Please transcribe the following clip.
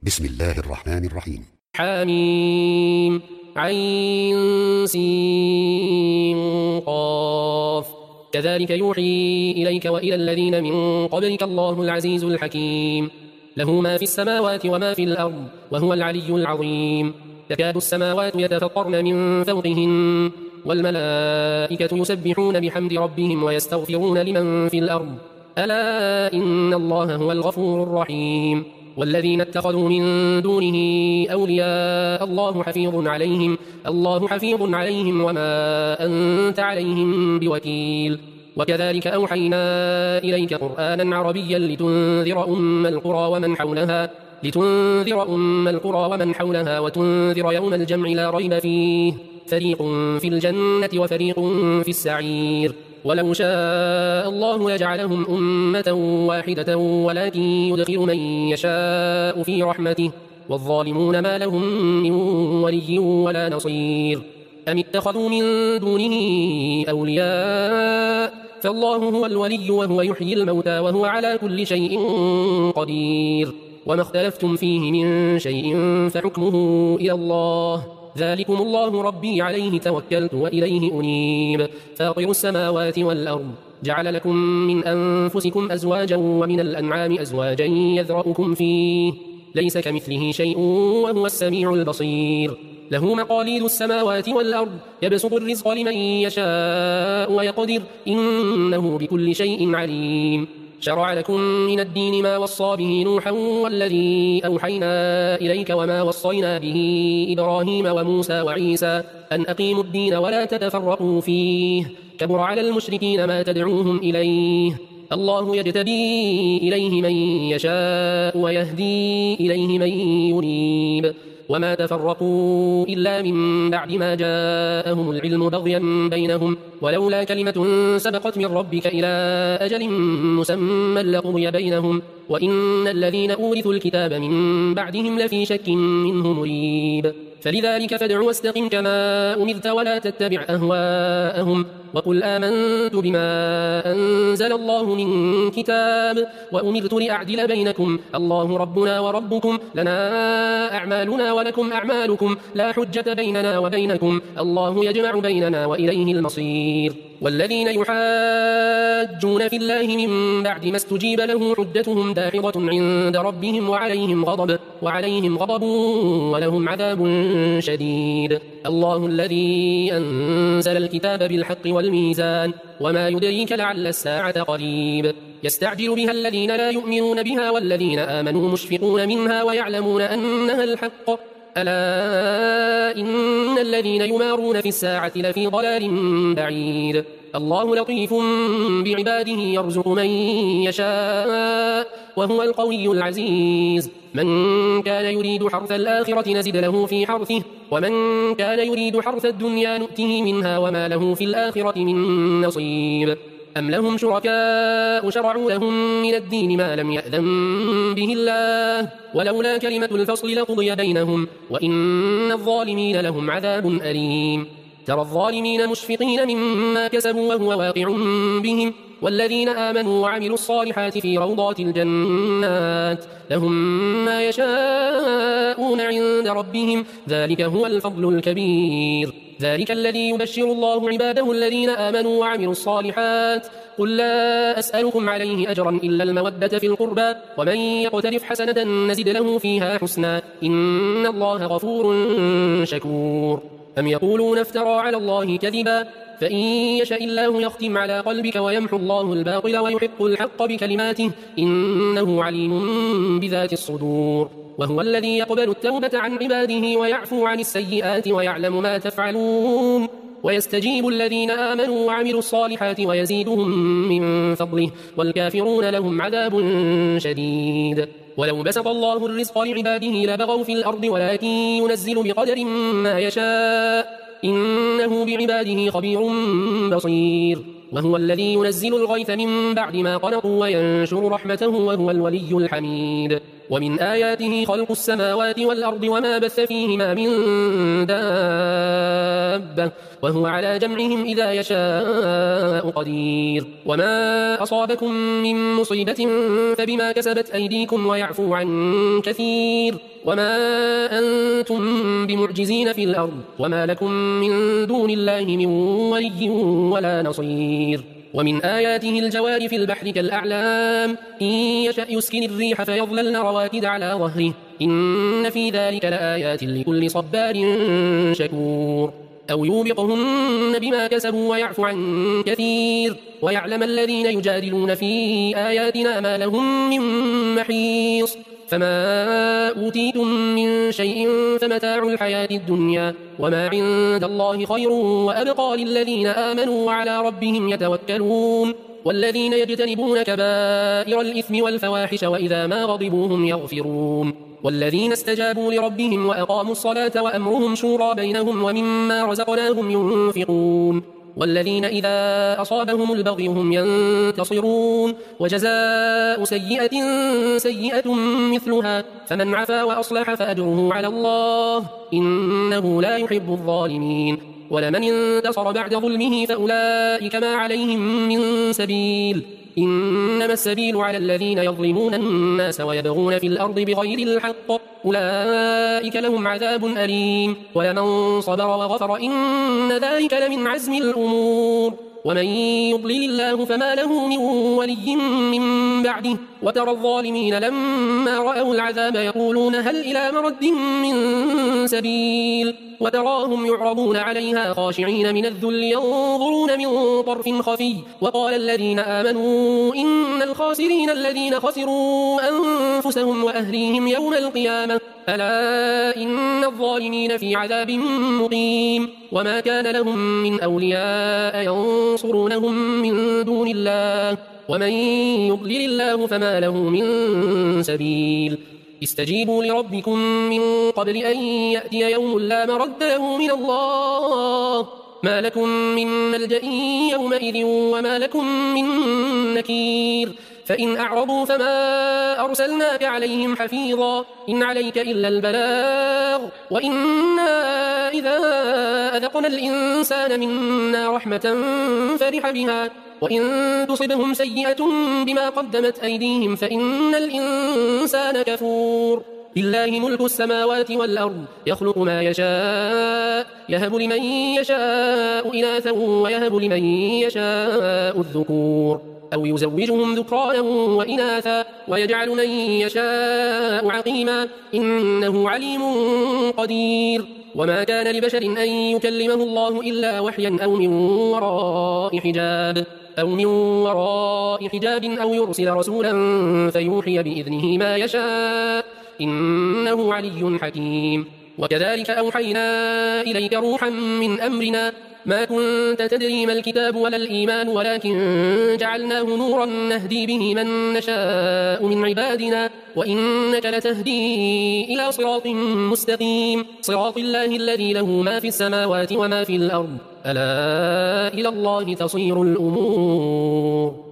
بسم الله الرحمن الرحيم. حميم عين سين قاف كذلك يوحي إليك وإلى الذين من قبلك الله العزيز الحكيم له ما في السماوات وما في الأرض وهو العلي العظيم تكاد السماوات يتفطرن من فوقهن والملائكة يسبحون بحمد ربهم ويستغفرون لمن في الأرض ألا إن الله هو الغفور الرحيم والذين اتخذوا من دونه أولياء الله حفيظ عليهم وما أنت عليهم بوكيل وكذلك أوحينا إليك قرآنا عربيا لتنذر أم القرى ومن حولها وتنذر يوم الجمع لا ريب فيه فريق في الجنة وفريق في السعير ولو شاء الله يجعلهم أمة واحدة ولكن يدخل من يشاء في رحمته والظالمون ما لهم من ولي ولا نصير أم اتخذوا من دونه أولياء فالله هو الولي وهو يحيي الموتى وهو على كل شيء قدير وما اختلفتم فيه من شيء فحكمه إلى الله ذلكم الله ربي عليه توكلت وإليه أنيب فاطر السماوات والأرض جعل لكم من أنفسكم أزواجا ومن الأنعام أزواجا يذرأكم فيه ليس كمثله شيء وهو السميع البصير له مقاليد السماوات والأرض يبسط الرزق لمن يشاء ويقدر إنه بكل شيء عليم شرع لكم من الدين ما وصى به نوحا والذي أوحينا إليك وما وصينا به إبراهيم وموسى وعيسى أن أقيموا الدين ولا تتفرقوا فيه كبر على المشركين ما تدعوهم إليه الله يجتبي إليه من يشاء ويهدي إليه من ينيب وما تفرقوا إلا من بعد ما جاءهم العلم بغيا بينهم ولولا كلمة سبقت من ربك إلى أجل مسمى لقضي بينهم وإن الذين أورثوا الكتاب من بعدهم لفي شك منه مريب فلذلك فادع واستقم كما أمرت ولا تتبع أهواءهم وقل آمنت بما أنزل الله من كتاب وأمرت لأعدل بينكم الله ربنا وربكم لنا أعمالنا ولكم أعمالكم لا حجة بيننا وبينكم الله يجمع بيننا وإليه المصير والذين يحاجون في الله من بعد ما استجيب له حجتهم داحضة عند ربهم وعليهم غضب ولهم عذاب شديد الله الذي أنزل الكتاب بالحق والميزان وما يدريك لعل الساعة قريب يستعجل بها الذين لا يؤمنون بها والذين آمنوا مشفقون منها ويعلمون أنها الحق ألا إن الذين يمارون في الساعة لفي ضلال بعيد الله لطيف بعباده يرزق من يشاء وهو القوي العزيز من كان يريد حرث الآخرة نزد له في حرثه ومن كان يريد حرث الدنيا نؤته منها وما له في الآخرة من نصيب أم لهم شركاء شرعوا لهم من الدين ما لم يأذن به الله ولولا كلمة الفصل لقضي بينهم وإن الظالمين لهم عذاب أليم ترى الظالمين مشفقين مما كسبوا وهو واقع بهم والذين آمنوا وعملوا الصالحات في روضات الجنات لهم ما يشاءون عند ربهم ذلك هو الفضل الكبير ذلك الذي يبشر الله عباده الذين آمنوا وعملوا الصالحات قل لا أسألكم عليه أجرا إلا المودة في القربى ومن يقترف حسنة نزد له فيها حسنا إن الله غفور شكور أم يقولون افترى على الله كذبا فإن يشاء الله يختم على قلبك ويمحو الله الباطل ويحق الحق بكلماته إنه عليم بذات الصدور وهو الذي يقبل التوبة عن عباده ويعفو عن السيئات ويعلم ما تفعلون ويستجيب الذين آمنوا وعملوا الصالحات ويزيدهم من فضله والكافرون لهم عذاب شديد ولو بسط الله الرزق لعباده لبغوا في الأرض ولكن ينزل بقدر ما يشاء إنه بعباده خبير بصير وهو الذي ينزل الغيث من بعد ما قنطوا وينشر رحمته وهو الولي الحميد ومن آياته خلق السماوات والأرض وما بث فيهما من دابة وهو على جمعهم إذا يشاء قدير وما أصابكم من مصيبة فبما كسبت أيديكم ويعفو عن كثير وما أنتم بمعجزين في الأرض وما لكم من دون الله من ولي ولا نصير ومن آياته الجوار في البحر كالأعلام إن يشأ يسكن الريح فيظللن رواكد على ظهره إن في ذلك لآيات لكل صبار شكور أو يوبقهن بما كسبوا ويعفو عن كثير ويعلم الذين يجادلون في آياتنا ما لهم من محيص فما أوتيتم من شيء فمتاع الحياة الدنيا وما عند الله خير وأبقى للذين آمنوا وعلى ربهم يتوكلون والذين يجتنبون كبائر الإثم والفواحش وإذا ما غضبوا هم يغفرون والذين استجابوا لربهم وأقاموا الصلاة وأمرهم شورى بينهم ومما رزقناهم ينفقون والذين إذا أصابهم البغي هم ينتصرون وجزاء سيئة سيئة مثلها فمن عفا وأصلح فأجره على الله إنه لا يحب الظالمين ولمن انتصر بعد ظلمه فأولئك ما عليهم من سبيل إنما السبيل على الذين يظلمون الناس ويبغون في الأرض بغير الحق أولئك لهم عذاب أليم ولمن صبر وغفر إن ذلك لمن عزم الأمور ومن يضلل الله فما له من ولي من بعده وترى الظالمين لما رأوا العذاب يقولون هل إلى مرد من سبيل وتراهم يعرضون عليها خاشعين من الذل ينظرون من طرف خفي وقال الذين آمنوا إن الخاسرين الذين خسروا أنفسهم وأهليهم يوم القيامة ألا إن الظالمين في عذاب مقيم وما كان لهم من أولياء ينصرونهم من دون الله ومن يضلل الله فما له من سبيل استجيبوا لربكم من قبل أن يأتي يوم لا مرد له من الله ما لكم من ملجأ يومئذ وما لكم من نكير فإن أعرضوا فما أرسلناك عليهم حفيظا إن عليك إلا البلاغ وإنا إذا أذقنا الإنسان منا رحمة فرح بها وإن تصبهم سيئة بما قدمت أيديهم فإن الإنسان كفور لله ملك السماوات والأرض يخلق ما يشاء يهب لمن يشاء إناثا ويهب لمن يشاء الذكور أو يزوجهم ذكرانا وإناثا ويجعل من يشاء عقيما إنه عليم قدير وما كان لبشر أن يكلمه الله إلا وحيا أو من وراء حجاب أو يرسل رسولا فيوحي بإذنه ما يشاء إنه علي حكيم وكذلك أوحينا إليك روحا من أمرنا ما كنت تدري ما الكتاب ولا الإيمان ولكن جعلناه نورا نهدي به من نشاء من عبادنا وإنك لتهدي إلى صراط مستقيم صراط الله الذي له ما في السماوات وما في الأرض ألا إلى الله تصير الأمور